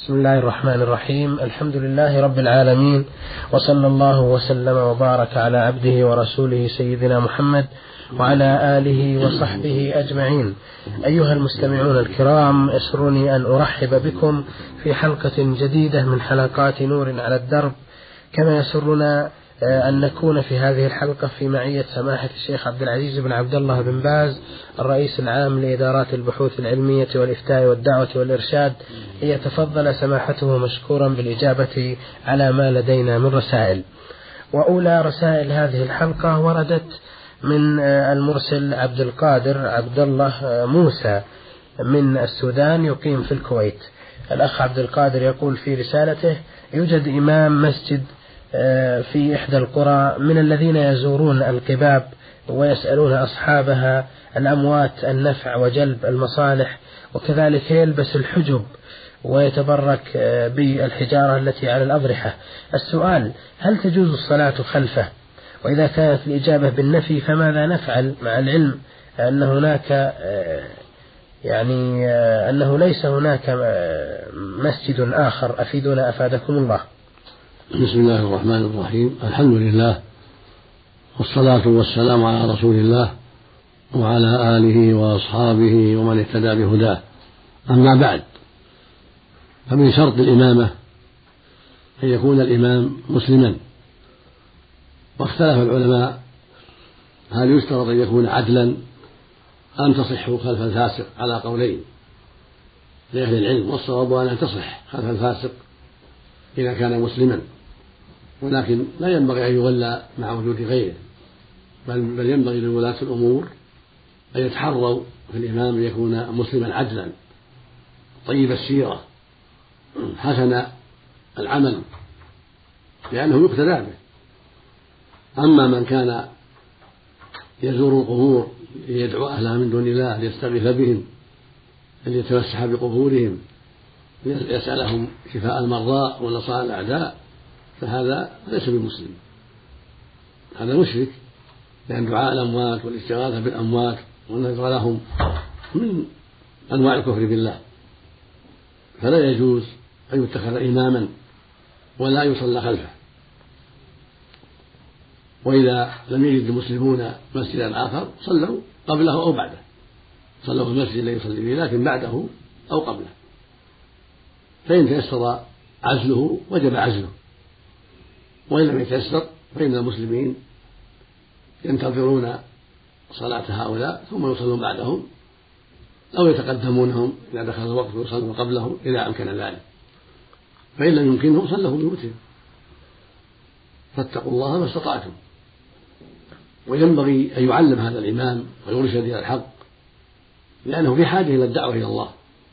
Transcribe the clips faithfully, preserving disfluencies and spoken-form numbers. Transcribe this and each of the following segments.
بسم الله الرحمن الرحيم. الحمد لله رب العالمين، وصلى الله وسلم وبارك على عبده ورسوله سيدنا محمد وعلى آله وصحبه أجمعين. أيها المستمعون الكرام، يسرني أن أرحب بكم في حلقة جديدة من حلقات نور على الدرب، كما يسرنا أن نكون في هذه الحلقة في معية سماحة الشيخ عبد العزيز بن عبد الله بن باز، الرئيس العام لإدارات البحوث العلمية والإفتاء والدعوة والإرشاد، ليتفضل سماحته مشكورا بالإجابة على ما لدينا من رسائل. وأولى رسائل هذه الحلقة وردت من المرسل عبد القادر عبد الله موسى من السودان، يقيم في الكويت. الأخ عبد القادر يقول في رسالته: يوجد إمام مسجد في إحدى القرى من الذين يزورون القباب ويسألون أصحابها الأموات النفع وجلب المصالح، وكذلك يلبس الحجب ويتبرك بالحجارة التي على الأضرحة. السؤال: هل تجوز الصلاة خلفه؟ وإذا كانت الإجابة بالنفي فماذا نفعل، مع العلم أن هناك يعني أنه ليس هناك مسجد آخر؟ أفيدنا أفادكم الله. بسم الله الرحمن الرحيم. الحمد لله، والصلاة والسلام على رسول الله وعلى آله وأصحابه ومن اهتدى بهداه. أما بعد، فمن شرط الإمامة أن يكون الإمام مسلما، واختلف العلماء هل يشترط أن يكون عدلا أم تصح خلف الفاسق على قولين لأهل العلم، والصواب أن تصح خلف الفاسق إذا كان مسلما، ولكن لا ينبغي أن يولى مع وجود غيره، بل ينبغي لولاة الأمور أن يتحروا في الإمام أن يكون مسلما عدلا طيب السيرة حسن العمل، لأنه يقتدى به. أما من كان يزور القبور ليدعو أهلها من دون الله، ليستغيث بهم، ليتمسح بقبورهم، ليسألهم شفاء المرضى ونصائح الأعداء، فهذا ليس بمسلم، هذا مشرك، لأن دعاء الأموات والاستغاثة بالأموات والنذر لهم من أنواع الكفر بالله، فلا يجوز أن يتخذ إماما ولا يصلى خلفه. وإذا لم يجد المسلمون مسجدا آخر صلوا قبله أو بعده، صلوا في المسجد الذي يصلي فيه لكن بعده أو قبله، فإن تيسر عزله وجب عزله، وإن لم يتيسر فإن المسلمين ينتظرون صلاة هؤلاء ثم يصلون بعدهم، أو يتقدمونهم إذا دخل الوقت ويصلون قبلهم إذا أمكن ذلك، فإن لم يمكنهم صلوا ببيوتهم. فاتقوا الله ما استطعتم. وينبغي أن يعلم هذا الإمام ويرشد إلى الحق، لأنه في حاجة إلى الدعوة إلى الله،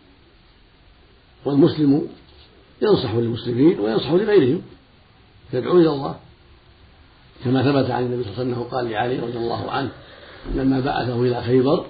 والمسلم ينصح للمسلمين وينصح لغيرهم، يدعو إلى الله، كما ثبت عن النبي صلى الله عليه وسلم قال لعلي رضي الله عنه لما بعثه إلى خيبر: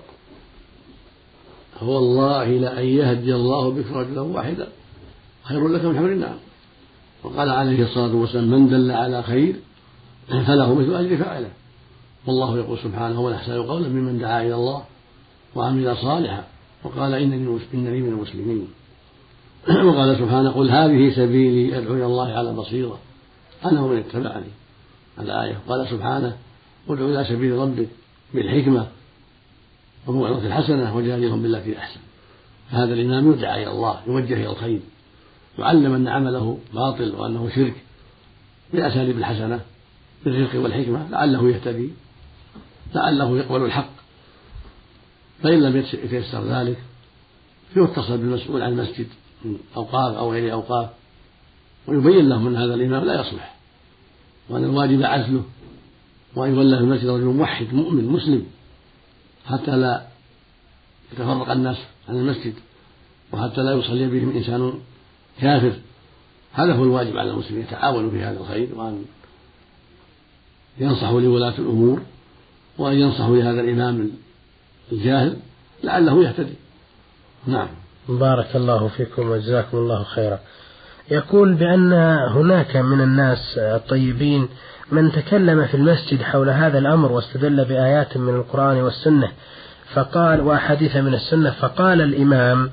والله لأن يهدي الله بك رجلا واحدا خير لك من حمر النعم. وقال عليه الصلاة والسلام: من دل على خير فله مثل أجر فاعله. والله يقول سبحانه: ومن أحسن قولا ممن دعا إلى الله وعمل صالحا وقال إنني إنني من المسلمين. وقال سبحانه: قل هذه سبيلي أدعو إلى الله على بصيرة أنا ومن اتبعني. الآية. قال سبحانه: ادعو إلى سبيل ربك بالحكمة والموعظة الحسنة وجادلهم بالتي أحسن. فهذا الإمام يدعى إلى الله، يوجه إلى الخير، يعلم أن عمله باطل وأنه شرك بالأساليب الحسنة بالرفق والحكمة، لعله يهتدي، لعله يقبل الحق. فإن لم يتيسر ذلك فيتصل بالمسؤول عن المسجد من أوقاف أو غير أوقاف، ويبين لهم أن هذا الإمام لا يصلح، وأن الواجب عزله، وأن يولى في المسجد رجل موحد مؤمن مسلم، حتى لا يتفرق الناس عن المسجد، وحتى لا يصلي بهم إنسان كافر. هذا هو الواجب على المسلمين، يتعاونوا في هذا الخير، وأن ينصحوا لولاة الأمور، وأن ينصحوا لهذا الإمام الجاهل لعله يهتدي. نعم. بارك الله فيكم وجزاكم الله خيرا. يقول بأن هناك من الناس الطيبين من تكلم في المسجد حول هذا الأمر واستدل بآيات من القرآن والسنة، فقال وأحاديث من السنة، فقال الإمام: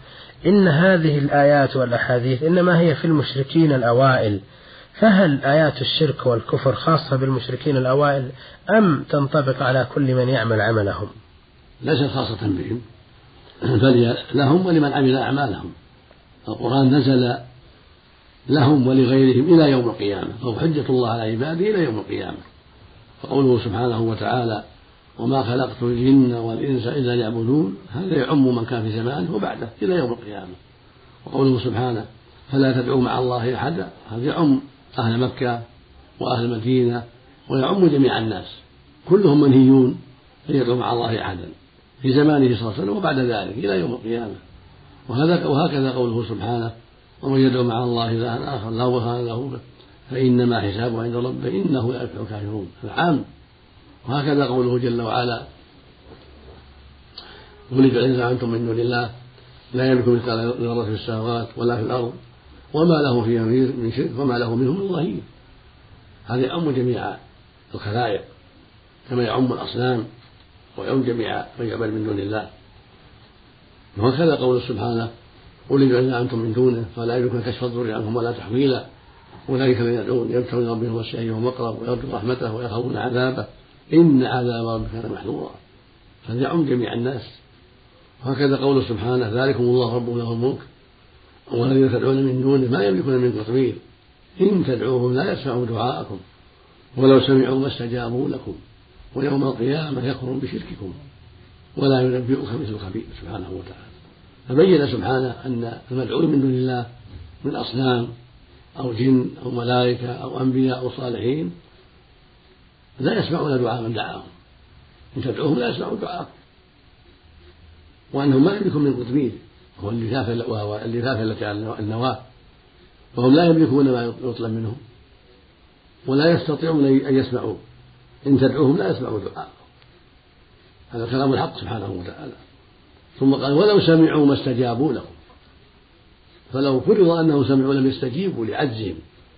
إن هذه الآيات والأحاديث إنما هي في المشركين الأوائل، فهل آيات الشرك والكفر خاصة بالمشركين الأوائل أم تنطبق على كل من يعمل عملهم؟ ليست خاصة بهم، بل لهم ولمن عمل أعمالهم. القرآن نزل لهم ولغيرهم إلى يوم القيامة، فهو حجة الله على عباده إلى يوم القيامة. فقوله سبحانه وتعالى وما خلقت الجن والإنس إلا ليعبدون، هذا يعم من كان في زمانه وبعده إلى يوم القيامة. وقوله سبحانه فلا تدعوا مع الله أحدا، هذا يعم أهل مكة وأهل المدينة ويعم جميع الناس، كلهم منهيون أن يدعوا مع الله أحدا في زمانه صلى الله عليه وسلم وبعد ذلك إلى يوم القيامة. وهكذا قوله سبحانه ومن يدعو مع الله إلها آخر لا برهان له به فإنما حسابه عند ربه إنه لا يفلح الكافرون، العام. وهكذا قوله جل وعلا قل ادعوا زعمتم من دون الله لا يملك مثقال ذرة في السماوات ولا في الأرض وما له فيها من شرك وما له منهم من ظهير. هذا يعم جميع الخلائق كما يعم الأصنام ويعم جميع من يعبد من دون الله. وهكذا قوله سبحانه قل ادعوا زعمتم من دونه فلا يملكون كشف الضر عنهم ولا تحويلا أولئك الذين يدعون يبتغون ربهم وسع أيهم أقرب ويرجو رحمته ويخافون عذابه إن عذاب ربك كان محذورا. فهذا يعم جميع الناس. وهكذا قوله سبحانه ذلكم الله ربكم له الملك والذين تدعون من دونه ما يملكون من قطمير إن تدعوهم لا يسمعوا دعاءكم ولو سمعوا ما استجابوا لكم ويوم القيامة يكفرون بشرككم ولا ينبئك مثل خبير سبحانه وتعالى. فبين سبحانه أن المدعوين من دون الله من أصنام أو جن أو ملائكة أو أنبياء أو صالحين لا يسمعون دعاء من دعاهم، إن تدعوهم لا يسمعون دعاءكم، وأنهم ما يملكون من قطمير هو اللفافة التي على النواة، فهم لا يملكون ما يطلب منهم ولا يستطيعون أن يسمعوا، إن تدعوهم لا يسمعوا دعاءكم. هذا كلام الحق سبحانه وتعالى. ثم قال ولو سمعوا ما استجابوا لكم، فلو فرض أنهم سمعوا لم يستجيبوا لعجزهم.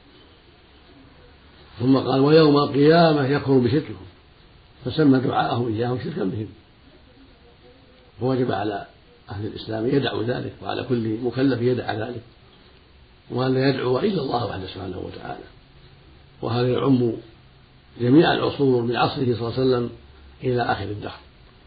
ثم قال ويوم القيامة يكفر بشركهم، فسمى دعاءهم إياهم شركا بهم. ووجب على أهل الإسلام يدعوا ذلك وعلى كل مكلف يدعى ذلك وأن لا يدعو إلا الله وحده سبحانه وتعالى. وهذا يعم جميع العصور من عصره صلى الله عليه وسلم إلى آخر الدهر.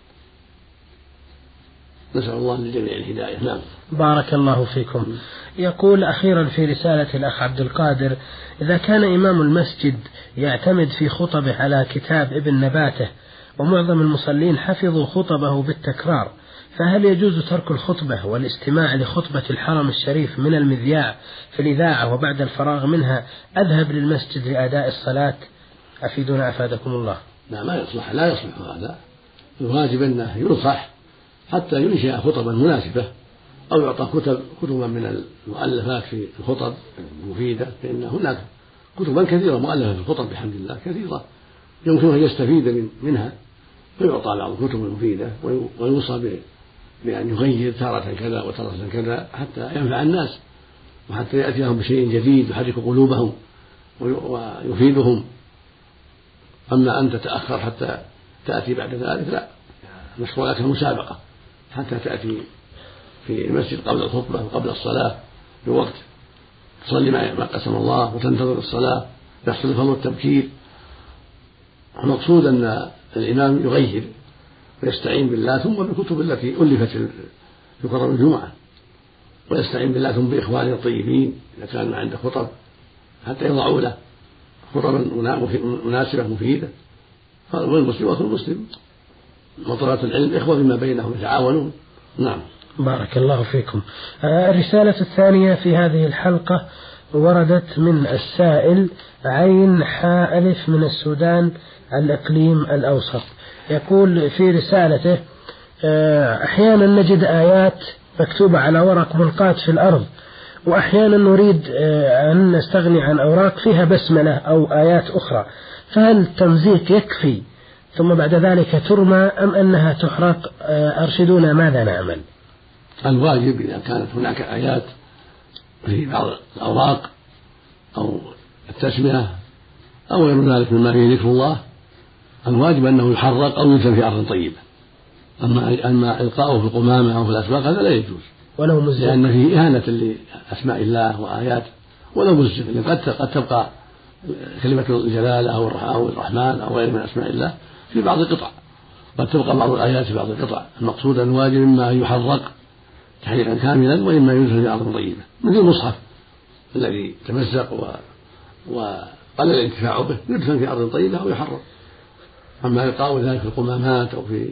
نسأل الله للجميع الهداية. نعم. بارك الله فيكم. يقول أخيرا في رسالة الأخ عبد القادر إذا كان إمام المسجد يعتمد في خطبه على كتاب ابن نباته ومعظم المصلين حفظوا خطبه بالتكرار، فهل يجوز ترك الخطبة والاستماع لخطبة الحرم الشريف من المذياع في الإذاعة وبعد الفراغ منها أذهب للمسجد لأداء الصلاة؟ أفيدنا أفادكم الله. لا ما يصلح، لا يصلح هذا. الواجب أنه ينصح حتى ينشئ خطبا مناسبة أو يعطى كتب كتبا من المؤلفات في الخطب المفيدة، فإن هناك كتبا كثيرة مؤلفة في الخطب بحمد الله كثيرة يمكن أن يستفيد منها، فيعطى بعض الكتب المفيدة ويوصى بأن يغير تارة كذا وتارة كذا حتى ينفع الناس وحتى يأتي لهم بشيء جديد يحرك قلوبهم ويفيدهم. أما أن تتأخر حتى تأتي بعد ذلك لا، مشروع لك المسابقة حتى تأتي في المسجد قبل الخطبة وقبل الصلاة بوقت تصلي ما قسم الله وتنتظر الصلاة، يحصل فضل التبكير. المقصود أن الإمام يغير ويستعين بالله ثم بالكتب التي ألفت في خطب الجمعة، ويستعين بالله ثم بإخوانه الطيبين إذا كان عنده خطب حتى يضعوا له خطبا مناسبة مفيدة. والمسلم وأخو المسلم وطلبة العلم إخوة فيما بينهم يتعاونون. نعم. بارك الله فيكم. الرسالة الثانية في هذه الحلقة وردت من السائل عين حاء ألف من السودان الإقليم الأوسط. يقول في رسالته أحيانا نجد آيات مكتوبة على ورق ملقاة في الأرض، وأحيانا نريد أن نستغني عن أوراق فيها بسملة أو آيات أخرى، فهل التمزيق يكفي ثم بعد ذلك ترمى أم أنها تحرق؟ أرشدونا ماذا نعمل؟ الواجب إذا كانت هناك آيات في بعض الأوراق أو التسمية أو غير ذلك مما فيه ذكر الله، الواجب أنه يحرق أو يدفن في أرض طيبة. أما أما إلقاؤه في القمامة أو في الأسواق هذا لا يجوز، ولو مزق، لأن فيه إهانة لأسماء الله وآياته ولو مزق، لأن قد قد تبقى كلمة الجلالة أو الرحمن أو غير من أسماء الله في بعض القطع، قد تبقى بعض الآيات في بعض القطع. المقصود أن الواجب إما أن يحرق تحريقا كاملا وإما يدخل في أرض طيبة، مثل المصحف الذي تمزق و... وقل الانتفاع به يدفن في أرض طيبة أو يحرق. أما إلقاء ذلك في القمامات أو في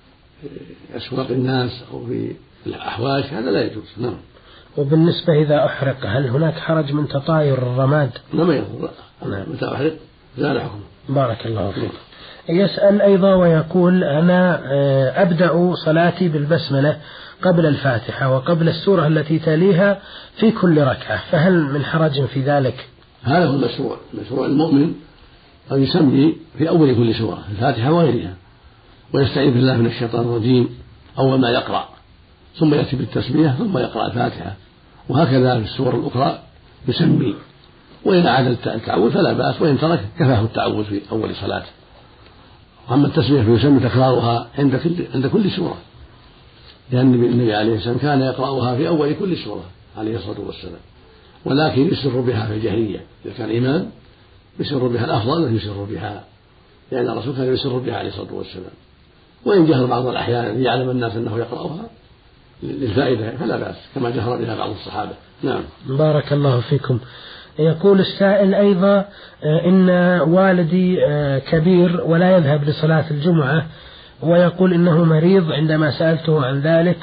أسواق الناس أو في الأحواش هذا لا يجوز. نعم. وبالنسبة إذا أحرق هل هناك حرج من تطاير الرماد؟ لا يضر، متى أحرق زال حكمه. بارك الله فيك. يسأل أيضا ويقول أنا أبدأ صلاتي بالبسملة قبل الفاتحة وقبل السورة التي تليها في كل ركعة، فهل من حرج في ذلك؟ هذا هو المشروع. مشروع المؤمن أن يسمي في أول كل سورة الفاتحة وغيرها، ويستعيذ بالله من الشيطان الرجيم أول ما يقرأ، ثم يأتي بالتسمية ثم يقرأ الفاتحة، وهكذا في السور الأخرى يسمي، وإن أعاد التعوذ فلا بأس، وإن ترك كفاه التعوذ في أول صلاته. أما التسمية فيسمي تكرارها عند كل عند كل سورة، لأن النبي عليه السلام كان يقرأها في أول كل سورة عليه الصلاة والسلام، ولكن يسر بها في الجهرية. إذا كان إمام يسر بها، الأفضل أن يسر بها، لأن الرسول كان يسر بها عليه الصلاة والسلام. وإن جهر بعض الأحيان ليعلم الناس أنه يقرأها للفائدة فلا بأس، كما جهر بها بعض الصحابة. نعم. بارك الله فيكم. يقول السائل أيضا إن والدي كبير ولا يذهب لصلاة الجمعة، ويقول إنه مريض عندما سألته عن ذلك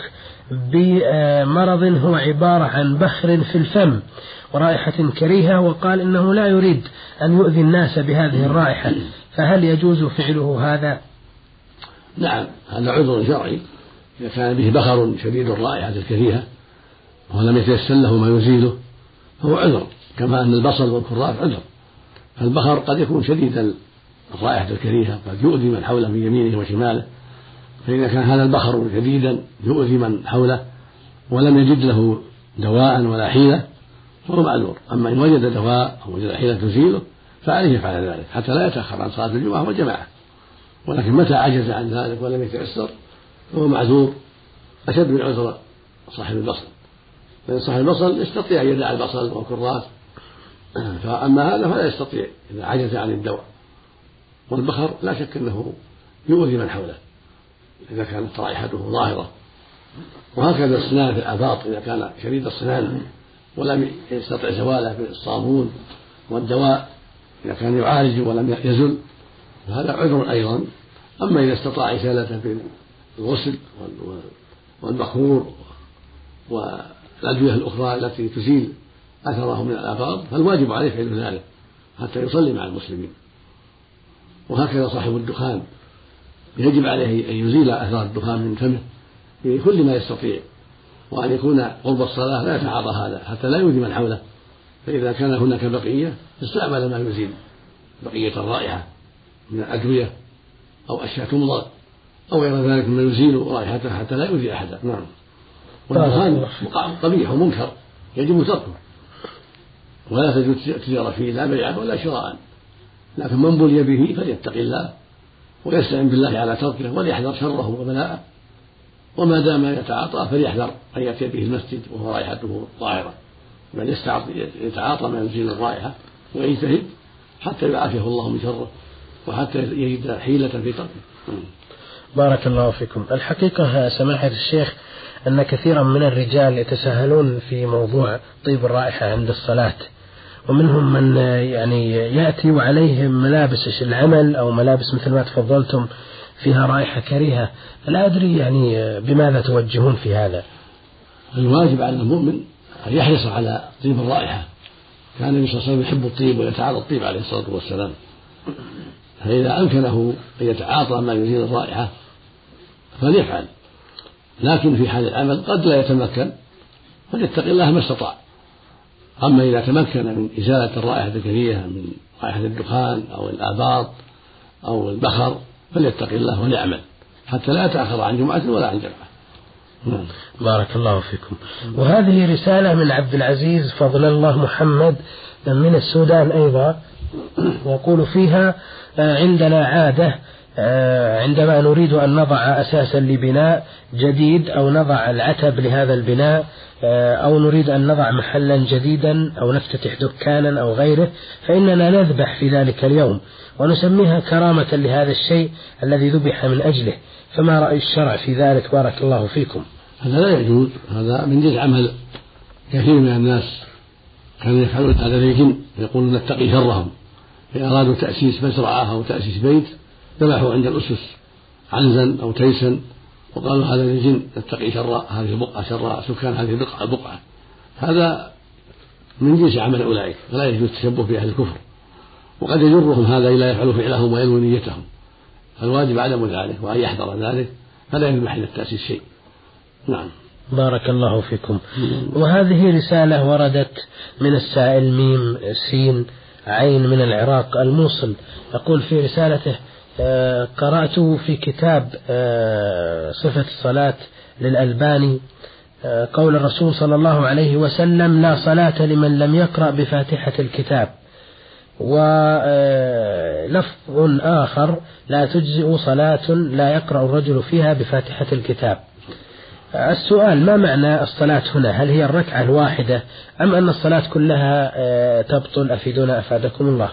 بمرض هو عبارة عن بخر في الفم ورائحة كريهة، وقال إنه لا يريد أن يؤذي الناس بهذه الرائحة، فهل يجوز فعله هذا؟ نعم، هذا عذر شرعي إذا كان به بخر شديد الرائحة الكريهة ولم يتيسر له ما يزيله فهو عذر، كما أن البصل والكراث عذر. فالبخر قد يكون شديد الرائحة الكريهة قد يؤذي من حوله من يمينه وشماله، فإذا كان هذا البخر شديدا يؤذي من حوله ولم يجد له دواء ولا حيلة فهو معذور. أما إن وجد دواء أو وجد حيلة تزيله فعليه يفعل ذلك حتى لا يتأخر عن صلاة الجمعة والجماعة. ولكن متى عجز عن ذلك ولم يتيسر فهو معذور أشد من عذر صاحب البصل، لأن صاحب البصل يستطيع أن يدع البصل والكراث، فأما هذا فلا يستطيع إذا عجز عن الدواء. والبخر لا شك أنه يؤذي من حوله إذا كانت رائحته ظاهرة. وهكذا السنان في الآفاق إذا كان شديد السنان ولم يستطع زواله بالصابون والدواء إذا كان يعالج ولم يزل فهذا عذر أيضا. أما إذا استطاع إزالته بالغسل والبخور والأدوية الأخرى التي تزيل أثره من الآفاق فالواجب عليه فعل ذلك حتى يصلي مع المسلمين. وهكذا صاحب الدخان يجب عليه أن يزيل أثر الدخان من فمه بكل ما يستطيع، وأن يكون قرب الصلاة لا يتعاطى هذا حتى لا يؤذي من حوله. فإذا كان هناك بقية استعمل ما يزيل بقية الرائحة من الأدوية أو أشياء تمضغ أو غير ذلك مما يزيل رائحته حتى لا يؤذي أحدا. نعم. والدخان قبيح ومنكر يجب تركه، ولا تجوز التجارة فيه لا بيعا ولا شراء، لكن من بلي به فليتق الله ويستعن بالله على تركه وليحذر شره وبلاءه، وما دام يتعاطى فليحذر أن يأتي به المسجد وهو رائحته ظاهرة، بل يتعاطى ما يزيل الرائحة ويجتهد حتى يعافيه الله من شره وحتى يجد حيلة في تركه. بارك الله فيكم. الحقيقة سماحة الشيخ أن كثيرا من الرجال يتساهلون في موضوع طيب الرائحة عند الصلاة، ومنهم من يعني يأتي وعليهم ملابس العمل أو ملابس مثل ما تفضلتم فيها رائحة كريهة، فلا أدري يعني بماذا توجهون في هذا؟ الواجب على المؤمن أن يحرص على طيب الرائحة. كان النبي صلى الله عليه وسلم يحب الطيب ويتعاطى الطيب عليه الصلاة والسلام، فإذا أمكنه أن يتعاطى ما يزيل الرائحة فليفعل، لكن في حال العمل قد لا يتمكن فليتق الله ما استطاع. أما إذا تمكن من إزالة الرائحة الكريهة من رائحة الدخان أو الآباط أو البخر فليتق الله وليعمل حتى لا يتأخر عن جمعة ولا عن جمعة. بارك الله فيكم. وهذه رسالة من عبد العزيز فضل الله محمد من السودان أيضا، يقول فيها عندنا عادة عندما نريد أن نضع أساسا لبناء جديد أو نضع العتب لهذا البناء أو نريد أن نضع محلا جديدا أو نفتتح دكانا أو غيره، فإننا نذبح في ذلك اليوم ونسميها كرامة لهذا الشيء الذي ذبح من أجله. فما رأي الشرع في ذلك بارك الله فيكم؟ هذا لا يجوز، هذا من جنس عمل كثير من الناس كانوا يفعلون هذا للجن، يقولون نتقي شرهم، إذا أرادوا تأسيس مزرعة أو تأسيس بيت ذبحوا عند الأسس عنزا أو تيسا وقالوا هذا للجن نتقي شر هذه البقعة شر سكان هذه البقعة بقعة. هذا من جنس عمل أولئك، فلا يجوز التشبه بأهل الكفر، وقد يجرهم هذا إلى يفعلوا فعلهم وينووا نيتهم، فالواجب عدم ذلك وأن يحذر ذلك فلا يذبح إلى التأسيس شيء. نعم بارك الله فيكم. وهذه رسالة وردت من السائل ميم سين عين من العراق الموصل، يقول في رسالته: قرأت في كتاب صفة الصلاة للألباني قول الرسول صلى الله عليه وسلم: لا صلاة لمن لم يقرأ بفاتحة الكتاب، ولفظ آخر: لا تجزئ صلاة لا يقرأ الرجل فيها بفاتحة الكتاب. السؤال: ما معنى الصلاة هنا؟ هل هي الركعة الواحدة أم أن الصلاة كلها تبطل؟ أفيدونا أفادكم الله.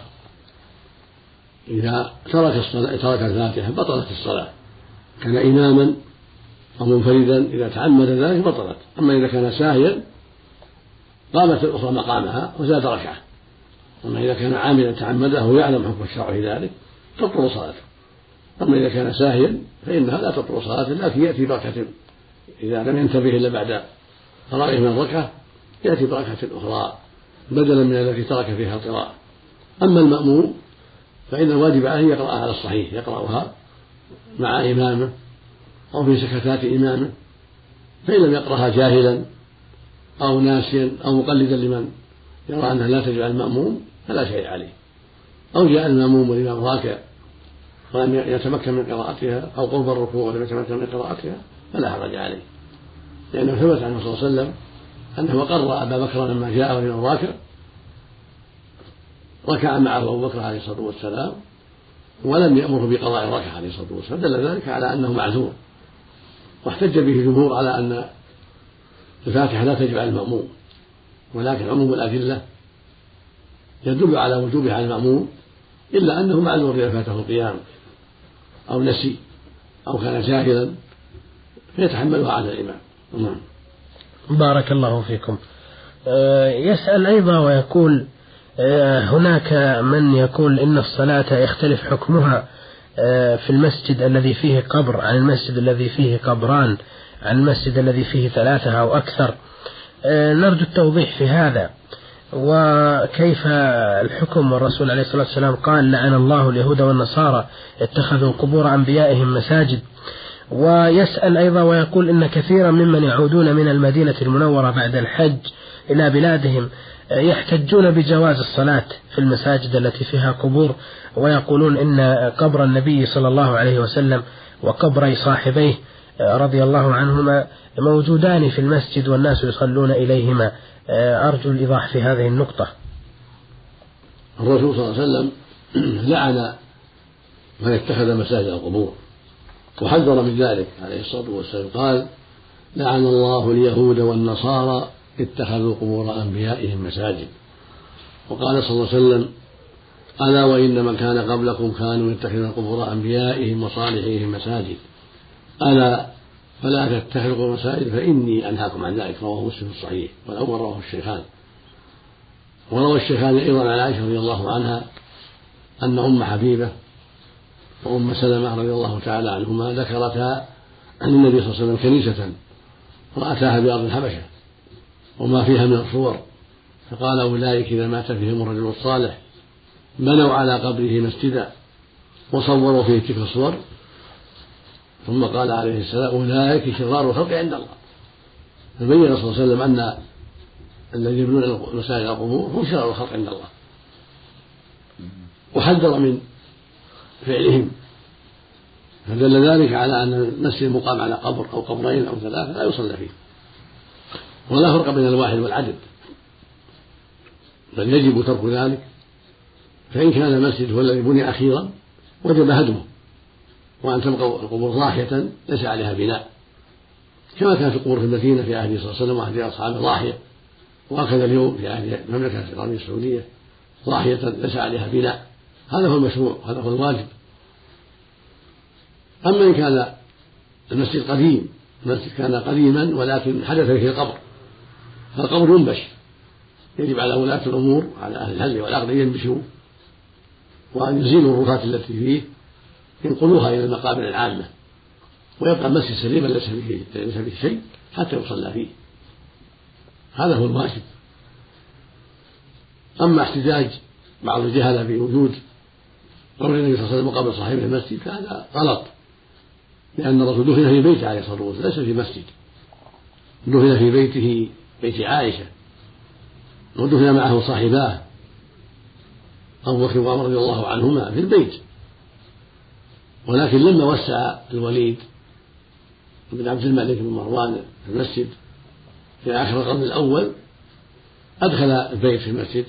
إذا ترك الصلاة ترك الفاتحة بطلت الصلاة، كان إماما أو منفردا إذا تعمد ذلك بطلت. أما إذا كان ساهيا قامت الأخرى مقامها وزاد ركعة. أما إذا كان عاملا تعمده ويعلم حكم الشرع في ذلك تبطل صلاته. أما إذا كان ساهيا فإنها لا تبطل صلاته، لكن يأتي بركة إذا لم ينتبه إلا بعد فرائه من الركعة يأتي بركعة أخرى بدلا من التي ترك فيها القراءة. أما المأموم فإن الواجب عليه يقرأها على الصحيح، يقرأها مع إمامه أو في سكتات إمامه، فإن لم يقرأها جاهلا أو ناسيا أو مقلدا لمن يرى أنها لا تجب على المأموم فلا شيء عليه، أو جاء المأموم والإمام راكع ولم يتمكن من قراءتها أو قرب الركوع ولم يتمكن من قراءتها فلا حرج عليه، لأنه ثبت عنه صلى الله عليه وسلم أنه قرأ أبا بكر لما جاء والإمام راكع ركع معه أبو بكر عليه الصلاة والسلام ولم يأمره بقضاء الركعة عليه الصلاة والسلام، دل ذلك على أنه معذور. واحتج به الجمهور على أن الفاتحة لا تجب على المأموم، ولكن عموم الأدلة يدل على وجوبها على المأموم، إلا أنه معذور إذا فاته القيام أو نسي أو كان جاهلا فيتحملها على الإمام. نعم. بارك الله فيكم. يسأل أيضا ويقول: هناك من يقول إن الصلاة يختلف حكمها في المسجد الذي فيه قبر عن المسجد الذي فيه قبران عن المسجد الذي فيه ثلاثة أو أكثر، نرجو التوضيح في هذا، وكيف الحكم؟ والرسول عليه الصلاة والسلام قال: لعن الله اليهود والنصارى اتخذوا قبور أنبيائهم مساجد. ويسأل أيضا ويقول: إن كثيرا ممن يعودون من المدينة المنورة بعد الحج إلى بلادهم يحتجون بجواز الصلاة في المساجد التي فيها قبور، ويقولون إن قبر النبي صلى الله عليه وسلم وقبري صاحبيه رضي الله عنهما موجودان في المسجد والناس يصلون إليهما. أرجو الإيضاح في هذه النقطة. الرسول صلى الله عليه وسلم لعن من اتخذ مساجد القبور وحذر من ذلك عليه الصلاة والسلام، قال: لعن الله اليهود والنصارى اتخذوا قبور أنبيائهم مساجد. وقال صلى الله عليه وسلم: ألا وإن من كان قبلكم كانوا يتخذون قبور أنبيائهم وصالحيهم مساجد، ألا فلا تتخذوا مساجد فإني أنهاكم عن ذلك. رواه مسلم الصحيح، والأول رواه الشيخان. وروى الشيخان أيضا عن عائشة رضي الله عنها أن أم حبيبة وأم سلمة رضي الله تعالى عنهما ذكرتا عن النبي صلى الله عليه وسلم كنيسة رأتاها بأرض الحبشة وما فيها من الصور، فقال: أولئك إذا مات فيهم الرجل الصالح بنوا على قبره مسجدا وصوروا فيه تلك الصور. ثم قال عليه السلام: أولئك شرار الخلق عند الله. فبين صلى الله عليه وسلم أن الذين يبنون مساجد القبور هم شرار الخلق عند الله، وحذر من فعلهم، فدل ذلك على أن المسجد المقام على قبر أو قبرين أو ثلاثة لا يصلى فيه، ولا فرق بين الواحد والعدد، بل يجب ترك ذلك. فإن كان المسجد هو الذي بني أخيرا وجب هدمه، وأن تبقى القبور ضاحية ليس عليها بناء، كما كانت القبور في المدينة في عهده صلى الله عليه وسلم وعهد أصحابه ضاحية، وهكذا اليوم في عهد المملكة العربية السعودية ضاحية ليس عليها بناء. هذا هو المشروع، هذا هو الواجب. أما إن كان المسجد قديم، المسجد كان قديما ولكن حدث فيه القبر، فالقبر ينبش، يجب على ولاة الأمور على أهل الهل والعقد أن ينبشوا وأن يزيلوا الرفات التي فيه، ينقلوها إلى المقابر العامة، ويبقى المسجد سليما ليس فيه ليس فيه شيء حتى يصلى فيه. هذا هو الواجب. أما احتجاج بعض الجهلة بوجود قول النبي صلى الله عليه وسلم مقابر صاحبه المسجد فهذا غلط، لأن الرسول دفن في بيته عليه الصلاة والسلام ليس في مسجد، دفن في بيته بيت عائشة، ودفن معه صاحباه أبو بكر وعمر رضي الله عنهما في البيت. ولكن لما وسع الوليد بن عبد الملك بن مروان في المسجد في آخر القرن الأول أدخل البيت في المسجد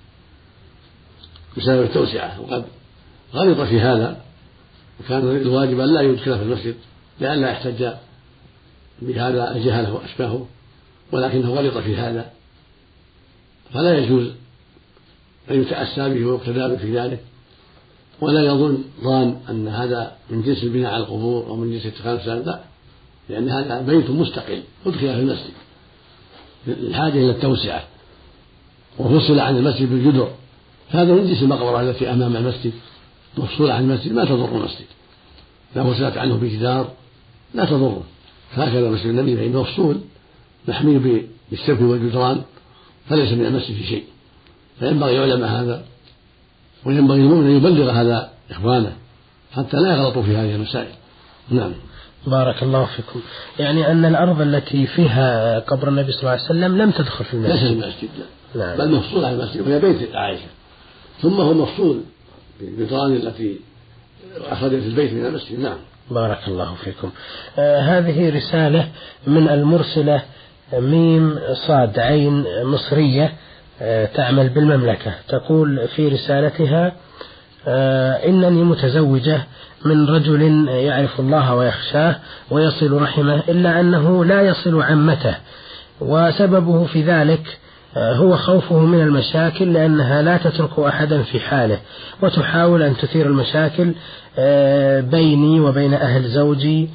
بسبب التوسعة، وقد غلط في هذا، وكان الواجب أن لا يدخل في المسجد لئلا يحتج بهذا الجهل وأشباهه، ولكنه غلط في هذا، فلا يجوز أن يتأسى به ويقتدى به في ذلك، ولا يظن ظان أن هذا من جنس البناء على القبور أو من جنس اتخاذ المساجد، لا، لأن هذا بيت مستقل أدخل في المسجد للحاجة إلى التوسعة، وفصل عن المسجد بالجدر، فهذا من جنس المقبرة التي أمام المسجد مفصولة عن المسجد ما تضر المسجد، لا فصلت عنه بجدار لا تضره، فهكذا مسجد النبي فإنه مفصول محمي بالسقف والجدران فليس من المسجد في شيء، فينبغي يعلم هذا، وينبغي المؤمن أن يبلغ هذا إخوانه حتى لا يغلطوا في هذه المسائل. نعم. بارك الله فيكم. يعني أن الأرض التي فيها قبر النبي صلى الله عليه وسلم لم تدخل في المسجد؟ ليس في المسجد، لا. نعم. بل مفصول عن المسجد، وهي بيت عائشة، ثم هو مفصول بالجدران التي أخرجت البيت من المسجد. نعم. بارك الله فيكم. آه هذه رسالة من المرسلة ميم صاد عين مصرية آه تعمل بالمملكة، تقول في رسالتها: آه إنني متزوجة من رجل يعرف الله ويخشاه ويصل رحمه، إلا أنه لا يصل عمته، وسببه في ذلك هو خوفه من المشاكل، لأنها لا تترك أحدا في حاله، وتحاول أن تثير المشاكل بيني وبين أهل زوجي،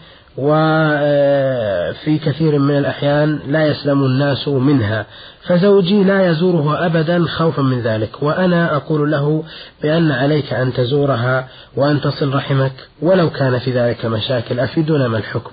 وفي كثير من الأحيان لا يسلم الناس منها، فزوجي لا يزوره أبدا خوفا من ذلك، وأنا أقول له بأن عليك أن تزورها وأن تصل رحمك ولو كان في ذلك مشاكل، أفيدنا ما الحكم؟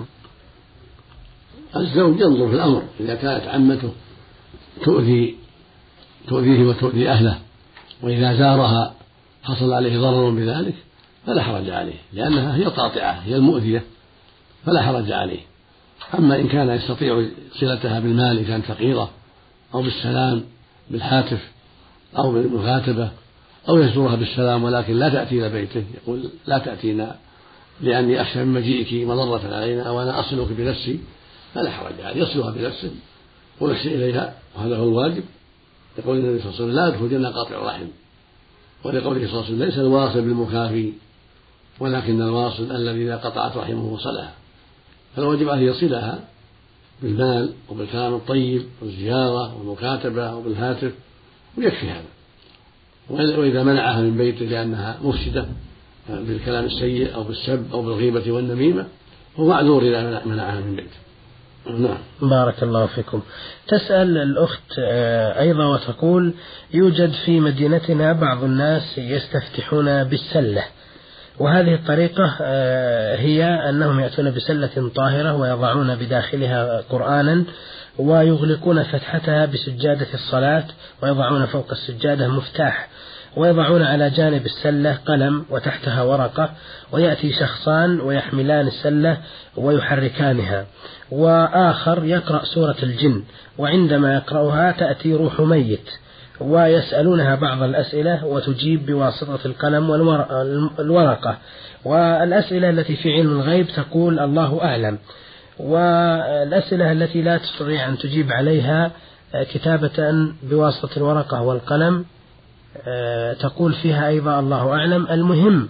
الزوج ينظر في الأمر، إذا كانت عمته تؤذي تؤذيه وتؤذي أهله، وإذا زارها حصل عليه ضرر بذلك فلا حرج عليه، لأنها هي القاطعة هي المؤذية، فلا حرج عليه. أما إن كان يستطيع صلتها بالمال إن كانت فقيرة، أو بالسلام بالهاتف، أو بالمكاتبة، أو يزورها بالسلام ولكن لا تأتي إلى بيته، يقول لا تأتينا لأني أخشى من مجيئك مضرة علينا وأنا أصلك بنفسي، فلا حرج عليه، يصلها بنفسه ويحسن إليها، وهذا هو الواجب. يقول النبي صلى الله عليه وسلم: لا يدخل الجنة قاطع الرحم، ولقوله صلى الله عليه وسلم: ليس الواصل بالمكافي ولكن الواصل الذي إذا قطعت رحمه وصلها. فالواجب عليه يصلها بالمال وبالكلام الطيب والزيارة والمكاتبة وبالهاتف، ويكفي هذا. وإذا منعها من بيته لأنها مفسدة بالكلام السيء أو بالسب أو بالغيبة والنميمة هو معذور إذا منعها من بيته. نعم. بارك الله فيكم. تسأل الأخت أيضا وتقول: يوجد في مدينتنا بعض الناس يستفتحون بالسلة، وهذه الطريقة هي أنهم يأتون بسلة طاهرة ويضعون بداخلها قرآنا ويغلقون فتحتها بسجادة الصلاة، ويضعون فوق السجادة مفتاح، ويضعون على جانب السلة قلم وتحتها ورقة، ويأتي شخصان ويحملان السلة ويحركانها، وآخر يقرأ سورة الجن، وعندما يقرأها تأتي روح ميت، ويسألونها بعض الأسئلة وتجيب بواسطة القلم والورقة، والأسئلة التي في علم الغيب تقول الله أعلم، والأسئلة التي لا تستطيع أن تجيب عليها كتابة بواسطة الورقة والقلم تقول فيها أيضا الله أعلم. المهم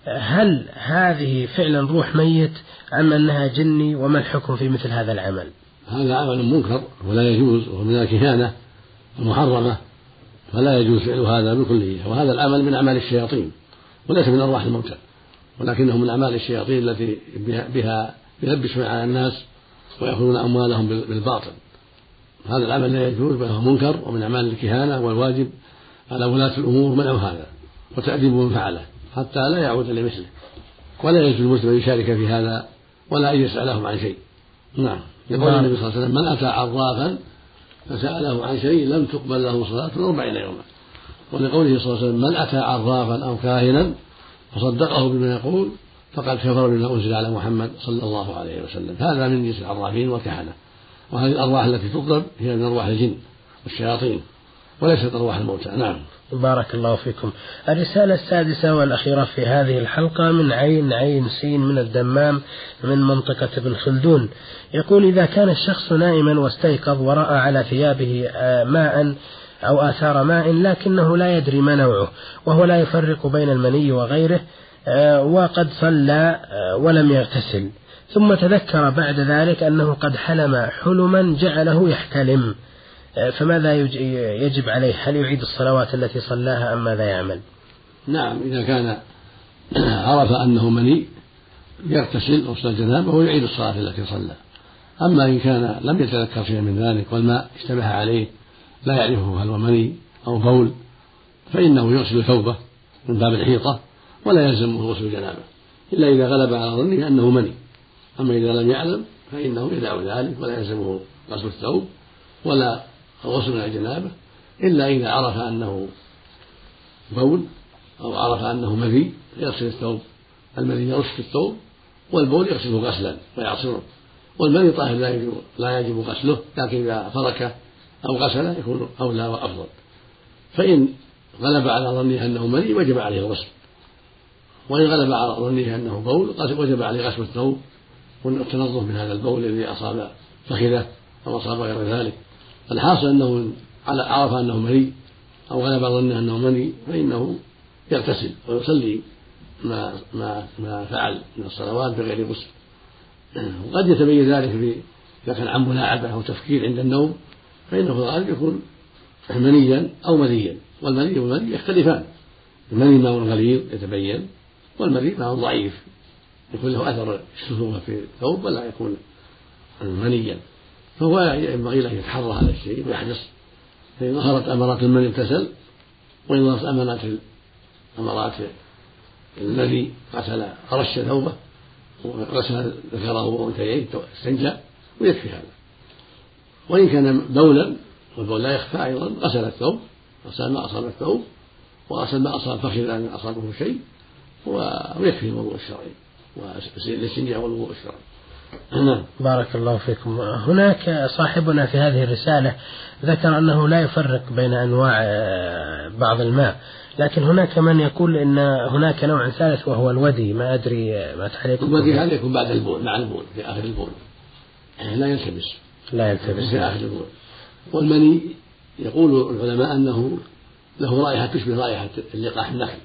هل هذه فعلا روح ميت أم أنها جني، وما الحكم في مثل هذا العمل؟ هذا عمل منكر ولا يجوز، وهو من الكهانة المحرمة، فلا يجوز فعل هذا بالكلية. وهذا العمل من أعمال الشياطين وليس من أرواح الموتى، ولكنه من أعمال الشياطين التي بها يلبسون على الناس ويأخذون أموالهم بالباطل. هذا العمل لا يجوز بل هو منكر ومن أعمال الكهانة، والواجب على ولاة الأمور منع هذا وتأديب من فعله حتى لا يعود لمثله، ولا يجوز المسلم أن يشارك في هذا ولا أن يسألهم عن شيء. نعم. يقول النبي صلى الله عليه وسلم: من أتى عرافا فسأله عن شيء لم تقبل له صلاة أربعين يوما. ولقوله صلى الله عليه وسلم: من أتى عرافا أو كاهنا فصدقه بما يقول فقد كفر بما أنزل على محمد صلى الله عليه وسلم. هذا من جنس العرافين والكهنة، وهذه الأرواح التي تطلب هي من أرواح الجن والشياطين وليست أرواح الموتى. نعم. بارك الله فيكم. الرسالة السادسة والأخيرة في هذه الحلقة من عين عين سين من الدمام من منطقة ابن خلدون، يقول: إذا كان الشخص نائما واستيقظ ورأى على ثيابه ماء أو آثار ماء لكنه لا يدري ما نوعه، وهو لا يفرق بين المني وغيره، وقد صلى ولم يغتسل، ثم تذكر بعد ذلك أنه قد حلم حلما جعله يحتلم، فماذا يجب عليه؟ هل يعيد الصلوات التي صلاها أم ماذا يعمل؟ نعم، إذا كان عرف أنه مني يغتسل أو صلى جنابه ويعيد الصلاة التي صلى. أما إن كان لم يتذكر شيئا من ذلك والماء اشتبه عليه لا يعرفه هل هو مني أو بول، فإنه يغسل ثوبه من باب الحيطة ولا يلزمه غسل جنابه إلا إذا غلب على ظنه أنه مني. أما إذا لم يعلم فإنه يدع ذلك ولا يلزمه غسل الثوب ولا الغسل من الجنابة إلا إذا عرف أنه بول أو عرف أنه مذي يغسل الثوب. المذي يرش في الثوب والبول يغسله غسلا ويعصره، والمذي طاهر لا يجب, لا يجب غسله، لكن إذا فرك أو غسله يكون أولى وأفضل. فإن غلب على ظنه أنه مني وجب عليه الغسل، وإن غلب على ظنه أنه بول وجب عليه غسل الثوب والتنظف من هذا البول الذي أصاب فخذه أو أصاب غير ذلك. الحاصل أنه عرف أنه مني أو غلب على أنه مني فإنه يغتسل ويصلي ما ما ما فعل من الصلوات بغير غسل. وقد يتبين ذلك في إذا كان عن ملاعبة أو تفكير عند النوم، فإنه في الغالب يكون منيا أو مذيا، والمني والمذي يختلفان. المني ماء غليظ يتبين، والمذي ماء ضعيف يكون له أثر الشذوذ في الثوب ولا يكون منيا. فهو ينبغي له يتحرى هذا الشيء ويحرص، فإن ظهرت أمارات المني اغتسل، وإن ظهرت أمارات أمارات المذي غسل رش ثوبه وغسل ذكره وأنثيه استنجى ويكفي هذا. وإن كان بولا والبول لا يخفى أيضا غسل الثوب، غسل ما أصاب الثوب وغسل ما أصاب فخذ أن أصابه شيء ويكفي الوضوء الشرعي والاستنجاء والوضوء الشرعي. بارك الله فيكم. هناك صاحبنا في هذه الرسالة ذكر أنه لا يفرق بين أنواع بعض الماء، لكن هناك من يقول أن هناك نوع ثالث وهو الودي، ما أدري ما تعليقكم؟ الودي هذا يكون بعد البول، مع البول في آخر البول، لا يلتبس لا يلتبس في آخر البول. والمني يقول العلماء أنه له رائحة تشبه رائحة اللقاح النخل،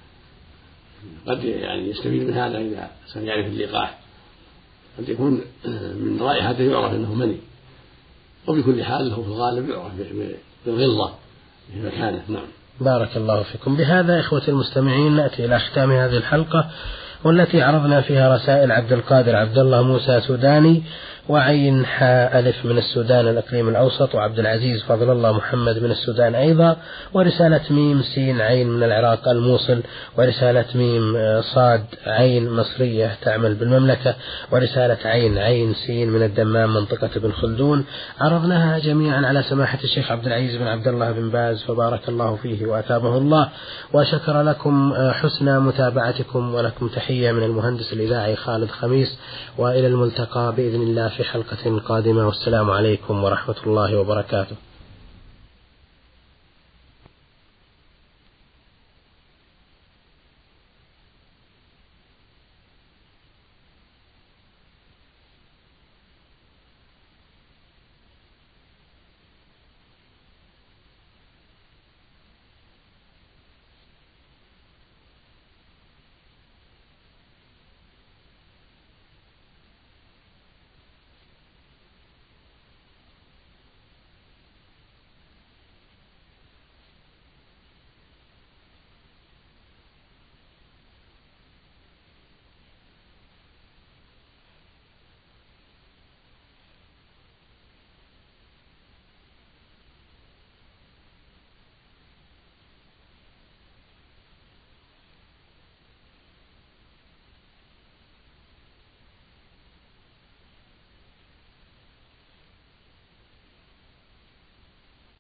قد يعني يستفيد من هذا إذا سيعرف اللقاح، قد يكون من رائحته يعرف أنه مني، وبكل حال له في الغالب يعرف بالغلظة في مكانه. نعم. بارك الله فيكم. بهذا إخوة المستمعين نأتي إلى ختام هذه الحلقة، والتي عرضنا فيها رسائل عبد القادر عبد الله موسى سوداني، وعين حاء ألف من السودان الإقليم الأوسط، وعبد العزيز فضل الله محمد من السودان أيضا، ورسالة ميم سين عين من العراق الموصل، ورسالة ميم صاد عين مصرية تعمل بالمملكة، ورسالة عين عين سين من الدمام منطقة ابن خلدون. عرضناها جميعا على سماحة الشيخ عبد العزيز بن عبد الله بن باز فبارك الله فيه وأثابه الله، وشكر لكم حسن متابعتكم، ولكم تحية من المهندس الإذاعي خالد خميس، وإلى الملتقى بإذن الله في حلقة قادمة، والسلام عليكم ورحمة الله وبركاته.